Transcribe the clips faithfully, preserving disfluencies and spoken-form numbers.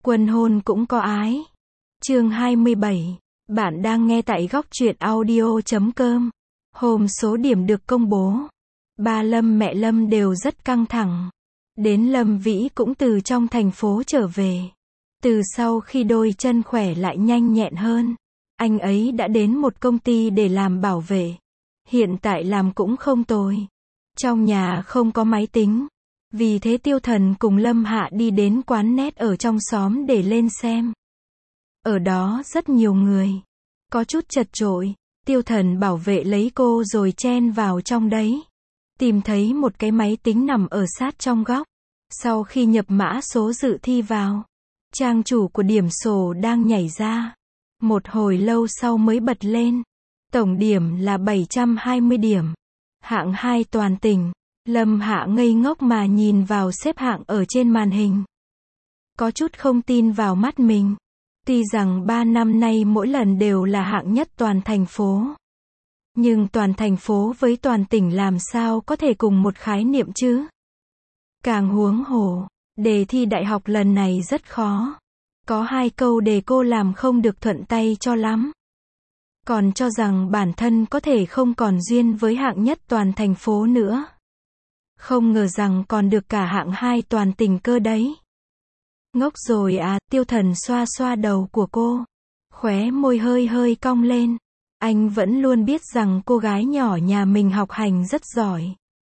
Quân hôn cũng có ái. Chương hai mươi bảy. Bạn đang nghe tại góc truyện audio chấm com. Hôm số điểm được công bố. Ba Lâm mẹ Lâm đều rất căng thẳng. Đến Lâm Vĩ cũng từ trong thành phố trở về. Từ sau khi đôi chân khỏe lại nhanh nhẹn hơn, anh ấy đã đến một công ty để làm bảo vệ. Hiện tại làm cũng không tồi. Trong nhà không có máy tính. Vì thế Tiêu Thần cùng Lâm Hạ đi đến quán net ở trong xóm để lên xem. Ở đó rất nhiều người. Có chút chật chội. Tiêu Thần bảo vệ lấy cô rồi chen vào trong đấy. Tìm thấy một cái máy tính nằm ở sát trong góc. Sau khi nhập mã số dự thi vào, trang chủ của điểm sổ đang nhảy ra. Một hồi lâu sau mới bật lên. Tổng điểm là bảy trăm hai mươi điểm. Hạng hai toàn tỉnh. Lâm Hạ ngây ngốc mà nhìn vào xếp hạng ở trên màn hình. Có chút không tin vào mắt mình. Tuy rằng ba năm nay mỗi lần đều là hạng nhất toàn thành phố. Nhưng toàn thành phố với toàn tỉnh làm sao có thể cùng một khái niệm chứ? Càng huống hồ, đề thi đại học lần này rất khó. Có hai câu đề cô làm không được thuận tay cho lắm. Còn cho rằng bản thân có thể không còn duyên với hạng nhất toàn thành phố nữa. Không ngờ rằng còn được cả hạng hai toàn tỉnh cơ đấy. Ngốc rồi à, Tiêu Thần xoa xoa đầu của cô. Khóe môi hơi hơi cong lên. Anh vẫn luôn biết rằng cô gái nhỏ nhà mình học hành rất giỏi.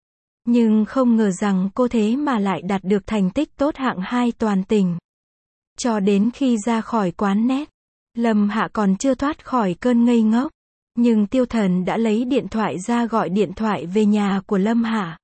Nhưng không ngờ rằng cô thế mà lại đạt được thành tích tốt hạng hai toàn tỉnh. Cho đến khi ra khỏi quán net, Lâm Hạ còn chưa thoát khỏi cơn ngây ngốc. Nhưng Tiêu Thần đã lấy điện thoại ra gọi điện thoại về nhà của Lâm Hạ.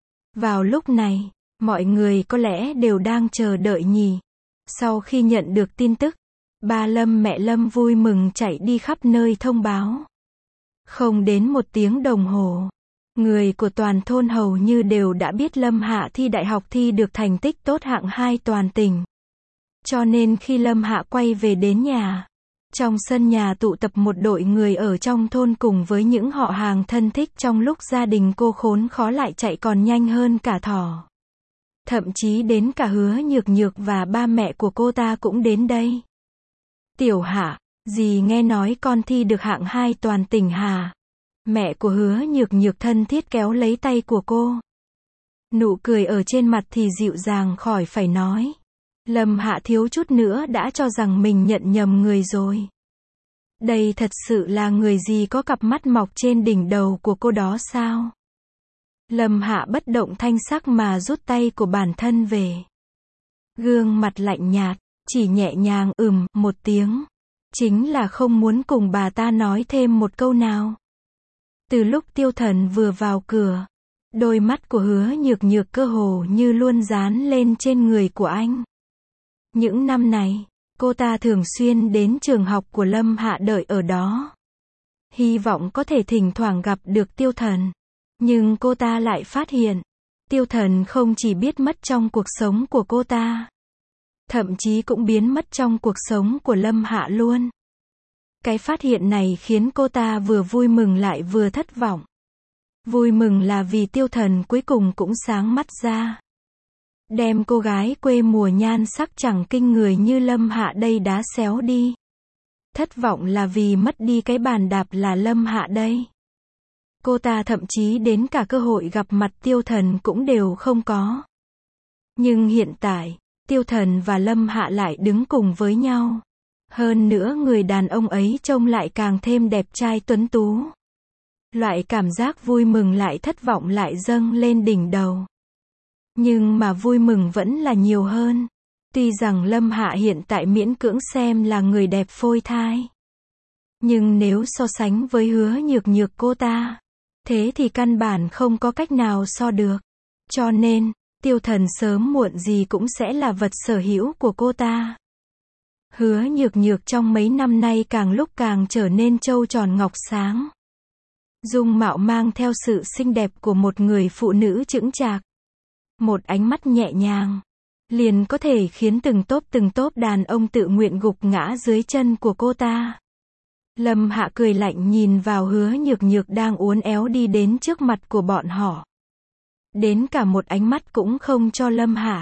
Vào lúc này, mọi người có lẽ đều đang chờ đợi nhỉ. Sau khi nhận được tin tức, ba Lâm mẹ Lâm vui mừng chạy đi khắp nơi thông báo. Không đến một tiếng đồng hồ, người của toàn thôn hầu như đều đã biết Lâm Hạ thi đại học thi được thành tích tốt hạng hai toàn tỉnh. Cho nên khi Lâm Hạ quay về đến nhà, trong sân nhà tụ tập một đội người ở trong thôn cùng với những họ hàng thân thích trong lúc gia đình cô khốn khó lại chạy còn nhanh hơn cả thỏ. Thậm chí đến cả Hứa Nhược Nhược và ba mẹ của cô ta cũng đến đây. Tiểu Hạ, dì nghe nói con thi được hạng hai toàn tỉnh hả? Mẹ của Hứa Nhược Nhược thân thiết kéo lấy tay của cô. Nụ cười ở trên mặt thì dịu dàng khỏi phải nói. Lâm Hạ thiếu chút nữa đã cho rằng mình nhận nhầm người rồi. Đây thật sự là người gì có cặp mắt mọc trên đỉnh đầu của cô đó sao? Lâm Hạ bất động thanh sắc mà rút tay của bản thân về. Gương mặt lạnh nhạt, chỉ nhẹ nhàng ừm một tiếng. Chính là không muốn cùng bà ta nói thêm một câu nào. Từ lúc Tiêu Thần vừa vào cửa, đôi mắt của Hứa Nhược Nhược cơ hồ như luôn dán lên trên người của anh. Những năm này, cô ta thường xuyên đến trường học của Lâm Hạ đợi ở đó. Hy vọng có thể thỉnh thoảng gặp được Tiêu Thần. Nhưng cô ta lại phát hiện, Tiêu Thần không chỉ biết mất trong cuộc sống của cô ta, thậm chí cũng biến mất trong cuộc sống của Lâm Hạ luôn. Cái phát hiện này khiến cô ta vừa vui mừng lại vừa thất vọng. Vui mừng là vì Tiêu Thần cuối cùng cũng sáng mắt ra. Đem cô gái quê mùa nhan sắc chẳng kinh người như Lâm Hạ đây đá xéo đi. Thất vọng là vì mất đi cái bàn đạp là Lâm Hạ đây. Cô ta thậm chí đến cả cơ hội gặp mặt Tiêu Thần cũng đều không có. Nhưng hiện tại, Tiêu Thần và Lâm Hạ lại đứng cùng với nhau. Hơn nữa người đàn ông ấy trông lại càng thêm đẹp trai tuấn tú. Loại cảm giác vui mừng lại thất vọng lại dâng lên đỉnh đầu. Nhưng mà vui mừng vẫn là nhiều hơn. Tuy rằng Lâm Hạ hiện tại miễn cưỡng xem là người đẹp phôi thai. Nhưng nếu so sánh với Hứa Nhược Nhược cô ta, thế thì căn bản không có cách nào so được. Cho nên, Tiêu Thần sớm muộn gì cũng sẽ là vật sở hữu của cô ta. Hứa Nhược Nhược trong mấy năm nay càng lúc càng trở nên trâu tròn ngọc sáng. Dung mạo mang theo sự xinh đẹp của một người phụ nữ chững chạc. Một ánh mắt nhẹ nhàng, liền có thể khiến từng tốp từng tốp đàn ông tự nguyện gục ngã dưới chân của cô ta. Lâm Hạ cười lạnh nhìn vào Hứa Nhược Nhược đang uốn éo đi đến trước mặt của bọn họ. Đến cả một ánh mắt cũng không cho Lâm Hạ.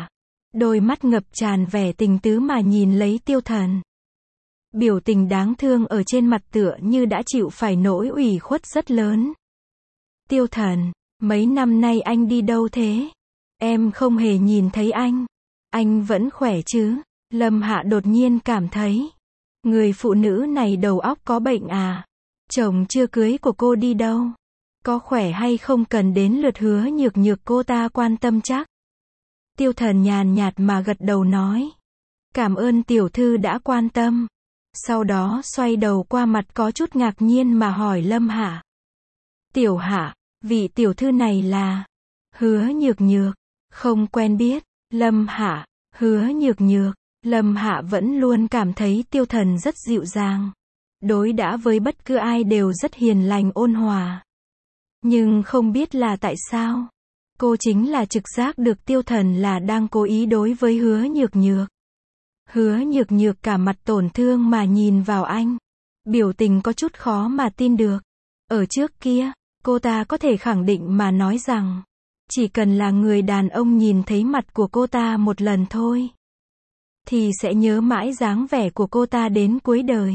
đôi mắt ngập tràn vẻ tình tứ mà nhìn lấy Tiêu Thần. Biểu tình đáng thương ở trên mặt tựa như đã chịu phải nỗi ủy khuất rất lớn. Tiêu Thần, mấy năm nay anh đi đâu thế? Em không hề nhìn thấy anh. Anh vẫn khỏe chứ? Lâm Hạ đột nhiên cảm thấy, người phụ nữ này đầu óc có bệnh à? Chồng chưa cưới của cô đi đâu? Có khỏe hay không cần đến lượt Hứa Nhược Nhược cô ta quan tâm chắc? Tiêu Thần nhàn nhạt mà gật đầu nói. Cảm ơn tiểu thư đã quan tâm. Sau đó xoay đầu qua mặt có chút ngạc nhiên mà hỏi Lâm Hạ. Tiểu Hạ, vị tiểu thư này là? Hứa Nhược Nhược. Không quen biết. Lâm Hạ. Hứa Nhược Nhược. Lâm Hạ vẫn luôn cảm thấy Tiêu Thần rất dịu dàng. Đối đãi với bất cứ ai đều rất hiền lành ôn hòa. Nhưng không biết là tại sao, cô chính là trực giác được Tiêu Thần là đang cố ý đối với Hứa Nhược Nhược. Hứa Nhược Nhược cả mặt tổn thương mà nhìn vào anh. Biểu tình có chút khó mà tin được. Ở trước kia, cô ta có thể khẳng định mà nói rằng, chỉ cần là người đàn ông nhìn thấy mặt của cô ta một lần thôi, thì sẽ nhớ mãi dáng vẻ của cô ta đến cuối đời.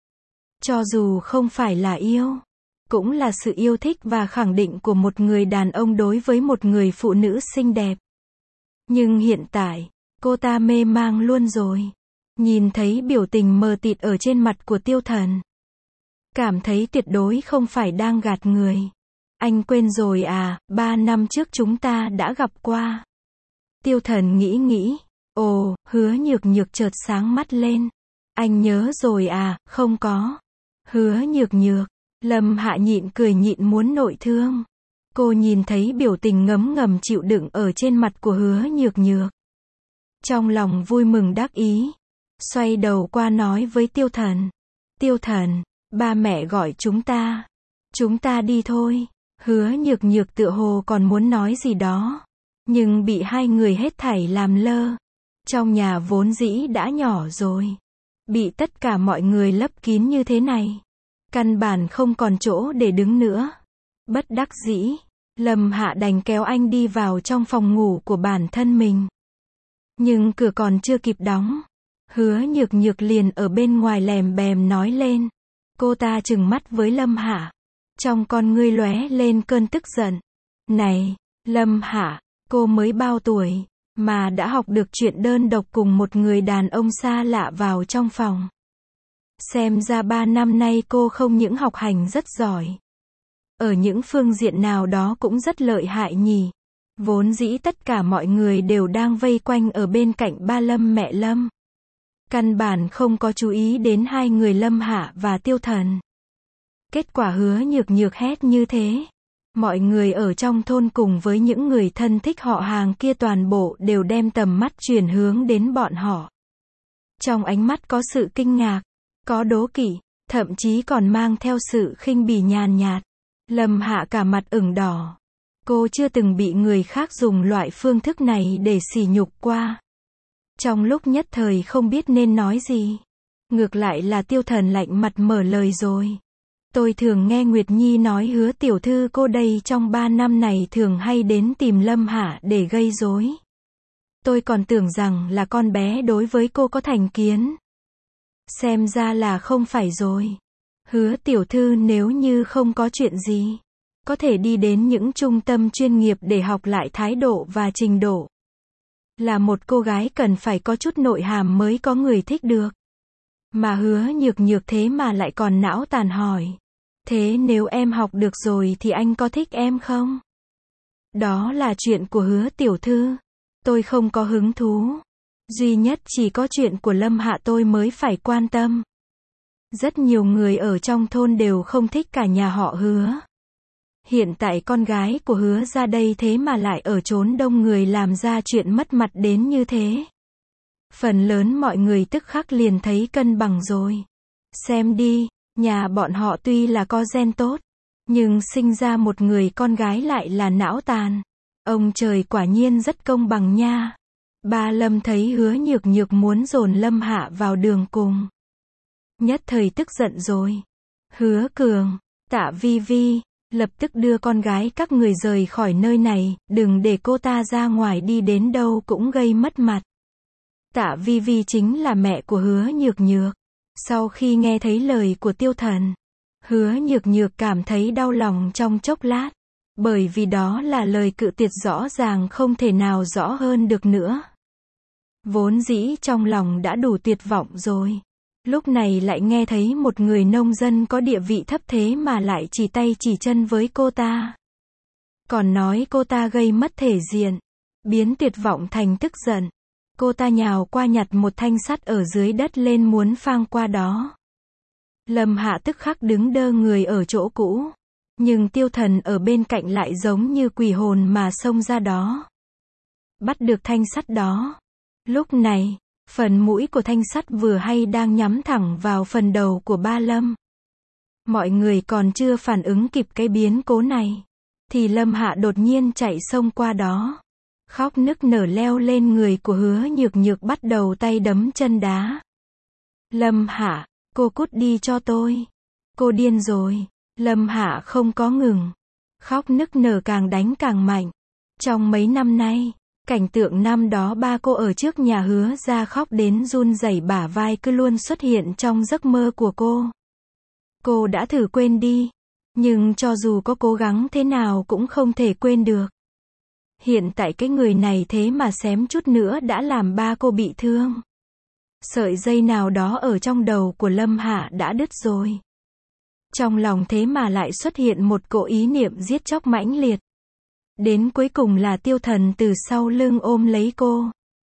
Cho dù không phải là yêu, cũng là sự yêu thích và khẳng định của một người đàn ông đối với một người phụ nữ xinh đẹp. Nhưng hiện tại, cô ta mê mang luôn rồi. Nhìn thấy biểu tình mờ tịt ở trên mặt của Tiêu Thần, cảm thấy tuyệt đối không phải đang gạt người. Anh quên rồi à, ba năm trước chúng ta đã gặp qua. Tiêu Thần nghĩ nghĩ. Ồ, Hứa Nhược Nhược chợt sáng mắt lên. Anh nhớ rồi à, không có. Hứa Nhược Nhược. Lâm Hạ nhịn cười nhịn muốn nội thương. Cô nhìn thấy biểu tình ngấm ngầm chịu đựng ở trên mặt của Hứa Nhược Nhược. Trong lòng vui mừng đắc ý. Xoay đầu qua nói với Tiêu Thần. Tiêu Thần, ba mẹ gọi chúng ta. Chúng ta đi thôi. Hứa Nhược Nhược tựa hồ còn muốn nói gì đó, nhưng bị hai người hết thảy làm lơ. Trong nhà vốn dĩ đã nhỏ rồi, bị tất cả mọi người lấp kín như thế này, căn bản không còn chỗ để đứng nữa. Bất đắc dĩ, Lâm Hạ đành kéo anh đi vào trong phòng ngủ của bản thân mình. Nhưng cửa còn chưa kịp đóng, Hứa Nhược Nhược liền ở bên ngoài lèm bèm nói lên. Cô ta trừng mắt với Lâm Hạ, trong con ngươi lóe lên cơn tức giận. Này, Lâm Hạ, cô mới bao tuổi, mà đã học được chuyện đơn độc cùng một người đàn ông xa lạ vào trong phòng. Xem ra ba năm nay cô không những học hành rất giỏi, ở những phương diện nào đó cũng rất lợi hại nhỉ. Vốn dĩ tất cả mọi người đều đang vây quanh ở bên cạnh ba Lâm mẹ Lâm. Căn bản không có chú ý đến hai người Lâm Hạ và Tiêu Thần. Kết quả Hứa Nhược Nhược hét như thế. Mọi người ở trong thôn cùng với những người thân thích họ hàng kia toàn bộ đều đem tầm mắt chuyển hướng đến bọn họ. Trong ánh mắt có sự kinh ngạc, có đố kỵ, thậm chí còn mang theo sự khinh bỉ nhàn nhạt. Lâm Hạ cả mặt ửng đỏ. Cô chưa từng bị người khác dùng loại phương thức này để sỉ nhục qua. Trong lúc nhất thời không biết nên nói gì. Ngược lại là Tiêu Thần lạnh mặt mở lời rồi. Tôi thường nghe Nguyệt Nhi nói Hứa tiểu thư cô đây trong ba năm này thường hay đến tìm Lâm Hạ để gây rối. Tôi còn tưởng rằng là con bé đối với cô có thành kiến. Xem ra là không phải rồi. Hứa tiểu thư nếu như không có chuyện gì, có thể đi đến những trung tâm chuyên nghiệp để học lại thái độ và trình độ. Là một cô gái cần phải có chút nội hàm mới có người thích được. Mà Hứa Nhược Nhược thế mà lại còn não tàn hỏi. Thế nếu em học được rồi thì anh có thích em không? Đó là chuyện của Hứa tiểu thư. Tôi không có hứng thú. Duy nhất chỉ có chuyện của Lâm Hạ tôi mới phải quan tâm. Rất nhiều người ở trong thôn đều không thích cả nhà họ Hứa. Hiện tại con gái của Hứa ra đây thế mà lại ở chốn đông người làm ra chuyện mất mặt đến như thế. Phần lớn mọi người tức khắc liền thấy cân bằng rồi. Xem đi, nhà bọn họ tuy là có gen tốt, nhưng sinh ra một người con gái lại là não tàn. Ông trời quả nhiên rất công bằng nha. Ba Lâm thấy Hứa Nhược Nhược muốn dồn Lâm Hạ vào đường cùng. Nhất thời tức giận rồi. Hứa Cường, Tạ Vi Vi, lập tức đưa con gái các người rời khỏi nơi này, đừng để cô ta ra ngoài đi đến đâu cũng gây mất mặt. Tạ Vi Vi chính là mẹ của Hứa Nhược Nhược. Sau khi nghe thấy lời của Tiêu Thần, Hứa Nhược Nhược cảm thấy đau lòng trong chốc lát, bởi vì đó là lời cự tuyệt rõ ràng không thể nào rõ hơn được nữa. Vốn dĩ trong lòng đã đủ tuyệt vọng rồi, lúc này lại nghe thấy một người nông dân có địa vị thấp thế mà lại chỉ tay chỉ chân với cô ta. Còn nói cô ta gây mất thể diện, biến tuyệt vọng thành tức giận. Cô ta nhào qua nhặt một thanh sắt ở dưới đất lên muốn phang qua đó. Lâm Hạ tức khắc đứng đơ người ở chỗ cũ. Nhưng Tiêu Thần ở bên cạnh lại giống như quỷ hồn mà xông ra đó. Bắt được thanh sắt đó. Lúc này, phần mũi của thanh sắt vừa hay đang nhắm thẳng vào phần đầu của Ba Lâm. Mọi người còn chưa phản ứng kịp cái biến cố này, thì Lâm Hạ đột nhiên chạy xông qua đó. Khóc nức nở leo lên người của Hứa Nhược Nhược bắt đầu tay đấm chân đá. Lâm Hạ, cô cút đi cho tôi. Cô điên rồi. Lâm Hạ không có ngừng. Khóc nức nở càng đánh càng mạnh. Trong mấy năm nay, cảnh tượng năm đó ba cô ở trước nhà Hứa ra khóc đến run rẩy bả vai cứ luôn xuất hiện trong giấc mơ của cô. Cô đã thử quên đi, nhưng cho dù có cố gắng thế nào cũng không thể quên được. Hiện tại cái người này thế mà xém chút nữa đã làm ba cô bị thương. Sợi dây nào đó ở trong đầu của Lâm Hạ đã đứt rồi. Trong lòng thế mà lại xuất hiện một cỗ ý niệm giết chóc mãnh liệt. Đến cuối cùng là Tiêu Thần từ sau lưng ôm lấy cô.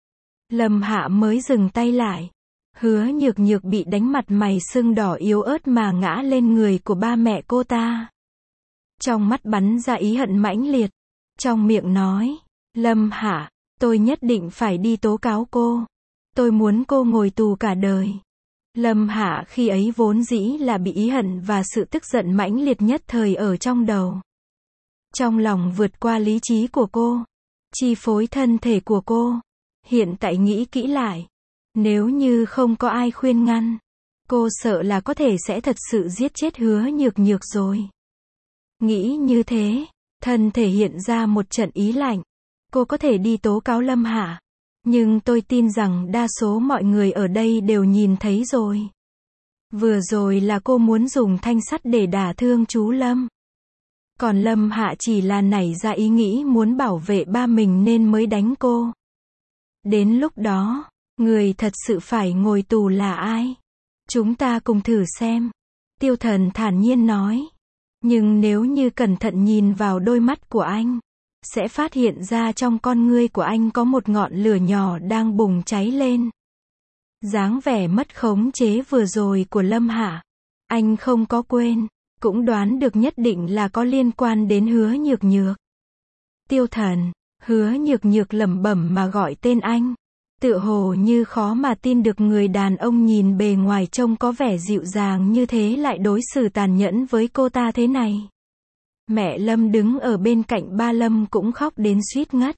Lâm Hạ mới dừng tay lại. Hứa Nhược Nhược bị đánh mặt mày sưng đỏ yếu ớt mà ngã lên người của ba mẹ cô ta. Trong mắt bắn ra ý hận mãnh liệt. Trong miệng nói, Lâm Hạ, tôi nhất định phải đi tố cáo cô. Tôi muốn cô ngồi tù cả đời. Lâm Hạ khi ấy vốn dĩ là bị ý hận và sự tức giận mãnh liệt nhất thời ở trong đầu. Trong lòng vượt qua lý trí của cô, chi phối thân thể của cô. Hiện tại nghĩ kỹ lại, nếu như không có ai khuyên ngăn, cô sợ là có thể sẽ thật sự giết chết Hứa Nhược Nhược rồi. Nghĩ như thế, thân thể hiện ra một trận ý lạnh. Cô có thể đi tố cáo Lâm Hạ, nhưng tôi tin rằng đa số mọi người ở đây đều nhìn thấy rồi. Vừa rồi là cô muốn dùng thanh sắt để đả thương chú Lâm. Còn Lâm Hạ chỉ là nảy ra ý nghĩ muốn bảo vệ ba mình nên mới đánh cô. Đến lúc đó, người thật sự phải ngồi tù là ai? Chúng ta cùng thử xem. Tiêu Thần thản nhiên nói. Nhưng nếu như cẩn thận nhìn vào đôi mắt của anh, sẽ phát hiện ra trong con ngươi của anh có một ngọn lửa nhỏ đang bùng cháy lên. Dáng vẻ mất khống chế vừa rồi của Lâm Hạ, anh không có quên, cũng đoán được nhất định là có liên quan đến Hứa Nhược Nhược. Tiêu Thần, Hứa Nhược Nhược lẩm bẩm mà gọi tên anh, tựa hồ như khó mà tin được người đàn ông nhìn bề ngoài trông có vẻ dịu dàng như thế lại đối xử tàn nhẫn với cô ta thế này. Mẹ Lâm đứng ở bên cạnh ba Lâm cũng khóc đến suýt ngất.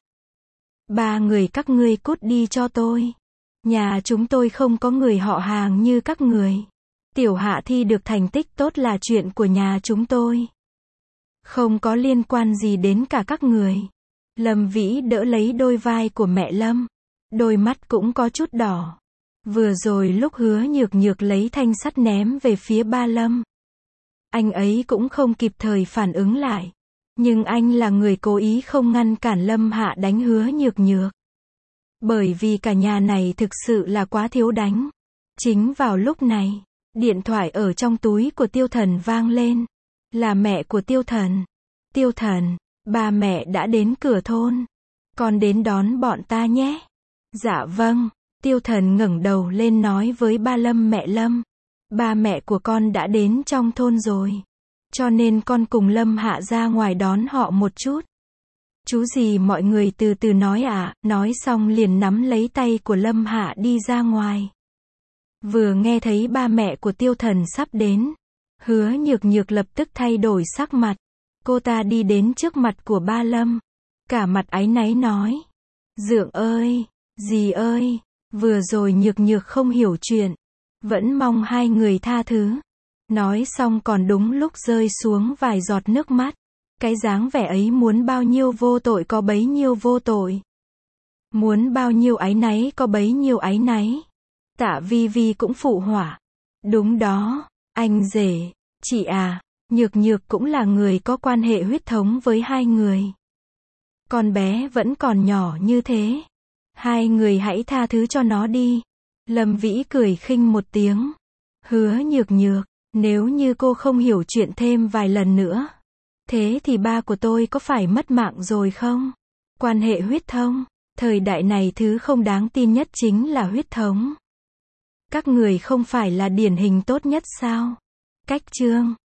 Ba người các ngươi cút đi cho tôi. Nhà chúng tôi không có người họ hàng như các người. Tiểu Hạ thi được thành tích tốt là chuyện của nhà chúng tôi. Không có liên quan gì đến cả các người. Lâm Vĩ đỡ lấy đôi vai của mẹ Lâm. Đôi mắt cũng có chút đỏ. Vừa rồi lúc Hứa Nhược Nhược lấy thanh sắt ném về phía ba Lâm, anh ấy cũng không kịp thời phản ứng lại. Nhưng anh là người cố ý không ngăn cản Lâm Hạ đánh Hứa Nhược Nhược. Bởi vì cả nhà này thực sự là quá thiếu đánh. Chính vào lúc này, điện thoại ở trong túi của Tiêu Thần vang lên. Là mẹ của Tiêu Thần. Tiêu Thần, ba mẹ đã đến cửa thôn. Con đến đón bọn ta nhé. Dạ vâng. Tiêu Thần ngẩng đầu lên nói với ba Lâm mẹ Lâm. Ba mẹ của con đã đến trong thôn rồi. Cho nên con cùng Lâm Hạ ra ngoài đón họ một chút. Chú gì mọi người từ từ nói ạ, à, nói xong liền nắm lấy tay của Lâm Hạ đi ra ngoài. Vừa nghe thấy ba mẹ của Tiêu Thần sắp đến, Hứa Nhược Nhược lập tức thay đổi sắc mặt. Cô ta đi đến trước mặt của ba Lâm, cả mặt áy náy nói. Dượng ơi, dì ơi, vừa rồi Nhược Nhược không hiểu chuyện. Vẫn mong hai người tha thứ. Nói xong còn đúng lúc rơi xuống vài giọt nước mắt. Cái dáng vẻ ấy muốn bao nhiêu vô tội có bấy nhiêu vô tội. Muốn bao nhiêu áy náy có bấy nhiêu áy náy. Tạ Vi Vi cũng phụ họa. Đúng đó, anh rể, chị à, Nhược Nhược cũng là người có quan hệ huyết thống với hai người. Con bé vẫn còn nhỏ như thế. Hai người hãy tha thứ cho nó đi. Lâm Vĩ cười khinh một tiếng. Hứa Nhược Nhược, nếu như cô không hiểu chuyện thêm vài lần nữa. Thế thì ba của tôi có phải mất mạng rồi không? Quan hệ huyết thống. Thời đại này thứ không đáng tin nhất chính là huyết thống. Các người không phải là điển hình tốt nhất sao? Cách chương